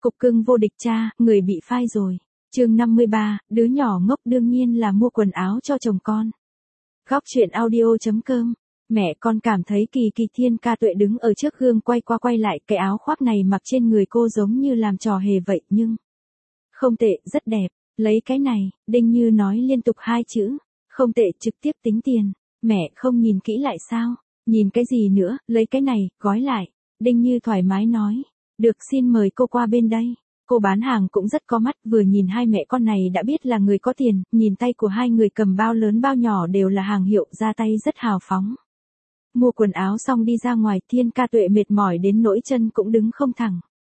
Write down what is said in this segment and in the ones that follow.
Cục cưng vô địch cha, người bị phai rồi. Chương 53, đứa nhỏ ngốc đương nhiên là mua quần áo cho chồng con. Góc truyện audio.com. Mẹ con cảm thấy kỳ kỳ. Thiên Ca Tuệ đứng ở trước gương quay qua quay lại, cái áo khoác này mặc trên người cô giống như làm trò hề vậy nhưng không tệ, rất đẹp. Lấy cái này, Đinh Như nói liên tục hai chữ. Không tệ, trực tiếp tính tiền. Mẹ không nhìn kỹ lại sao? Nhìn cái gì nữa, lấy cái này, gói lại. Đinh Như thoải mái nói. Được, xin mời cô qua bên đây. Cô bán hàng cũng rất có mắt, vừa nhìn hai mẹ con này đã biết là người có tiền, nhìn tay của hai người cầm bao lớn bao nhỏ đều là hàng hiệu, ra tay rất hào phóng. Mua quần áo xong đi ra ngoài, Thiên Ca Tuệ mệt mỏi đến nỗi chân cũng đứng không thẳng.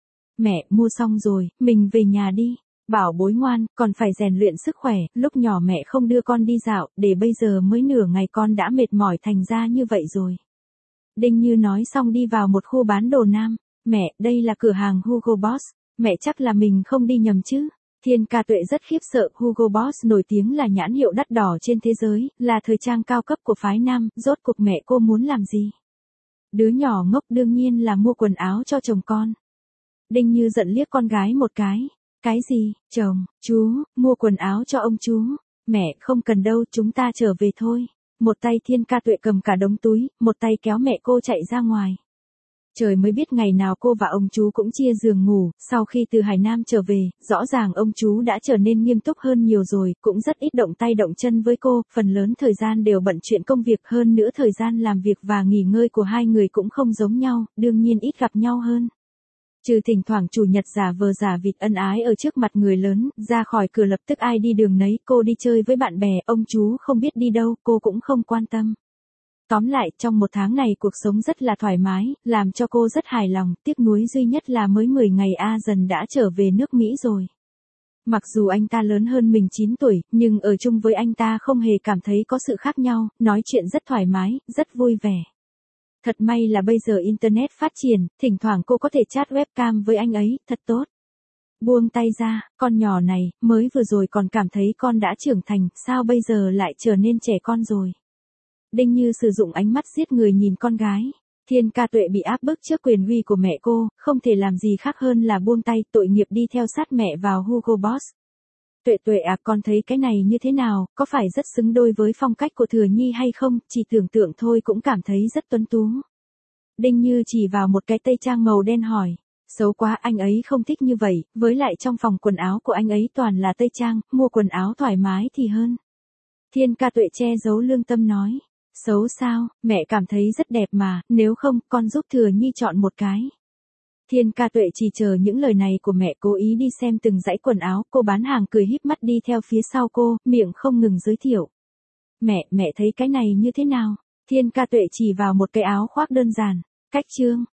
Mẹ, mua xong rồi, mình về nhà đi. Bảo bối ngoan, còn phải rèn luyện sức khỏe, lúc nhỏ mẹ không đưa con đi dạo, để bây giờ mới nửa ngày con đã mệt mỏi thành ra như vậy rồi. Đinh Như nói xong đi vào một khu bán đồ nam. Mẹ, đây là cửa hàng Hugo Boss. Mẹ chắc là mình không đi nhầm chứ. Thiên Ca Tuệ rất khiếp sợ, Hugo Boss nổi tiếng là nhãn hiệu đắt đỏ trên thế giới, là thời trang cao cấp của phái nam, rốt cuộc mẹ cô muốn làm gì? Đứa nhỏ ngốc đương nhiên là mua quần áo cho chồng con. Đinh Như giận liếc con gái một cái. Cái gì, chồng, chú, mua quần áo cho ông chú. Mẹ, không cần đâu, chúng ta trở về thôi. Một tay Thiên Ca Tuệ cầm cả đống túi, một tay kéo mẹ cô chạy ra ngoài. Trời mới biết ngày nào cô và ông chú cũng chia giường ngủ, sau khi từ Hải Nam trở về, rõ ràng ông chú đã trở nên nghiêm túc hơn nhiều rồi, cũng rất ít động tay động chân với cô, phần lớn thời gian đều bận chuyện công việc, hơn nữa thời gian làm việc và nghỉ ngơi của hai người cũng không giống nhau, đương nhiên ít gặp nhau hơn. Trừ thỉnh thoảng chủ nhật giả vờ giả vịt ân ái ở trước mặt người lớn, ra khỏi cửa lập tức ai đi đường nấy, cô đi chơi với bạn bè, ông chú không biết đi đâu, cô cũng không quan tâm. Tóm lại, trong một tháng này cuộc sống rất là thoải mái, làm cho cô rất hài lòng, tiếc nuối duy nhất là mới 10 ngày A Dần đã trở về nước Mỹ rồi. Mặc dù anh ta lớn hơn mình 9 tuổi, nhưng ở chung với anh ta không hề cảm thấy có sự khác nhau, nói chuyện rất thoải mái, rất vui vẻ. Thật may là bây giờ Internet phát triển, thỉnh thoảng cô có thể chat webcam với anh ấy, thật tốt. Buông tay ra, con nhỏ này, mới vừa rồi còn cảm thấy con đã trưởng thành, sao bây giờ lại trở nên trẻ con rồi. Đinh Như sử dụng ánh mắt giết người nhìn con gái. Thiên Ca Tuệ bị áp bức trước quyền uy của mẹ cô, không thể làm gì khác hơn là buông tay, tội nghiệp đi theo sát mẹ vào Hugo Boss. Tuệ Tuệ à, con thấy cái này như thế nào, có phải rất xứng đôi với phong cách của Thừa Nhi hay không, chỉ tưởng tượng thôi cũng cảm thấy rất tuấn tú. Đinh Như chỉ vào một cái tây trang màu đen hỏi. Xấu quá, anh ấy không thích như vậy, với lại trong phòng quần áo của anh ấy toàn là tây trang, mua quần áo thoải mái thì hơn. Thiên Ca Tuệ che giấu lương tâm nói. Xấu sao, mẹ cảm thấy rất đẹp mà, nếu không, con giúp Thừa Nhi chọn một cái. Thiên Ca Tuệ chỉ chờ những lời này của mẹ, cố ý đi xem từng dãy quần áo, cô bán hàng cười híp mắt đi theo phía sau cô, miệng không ngừng giới thiệu. Mẹ thấy cái này như thế nào? Thiên Ca Tuệ chỉ vào một cái áo khoác đơn giản, cách chương.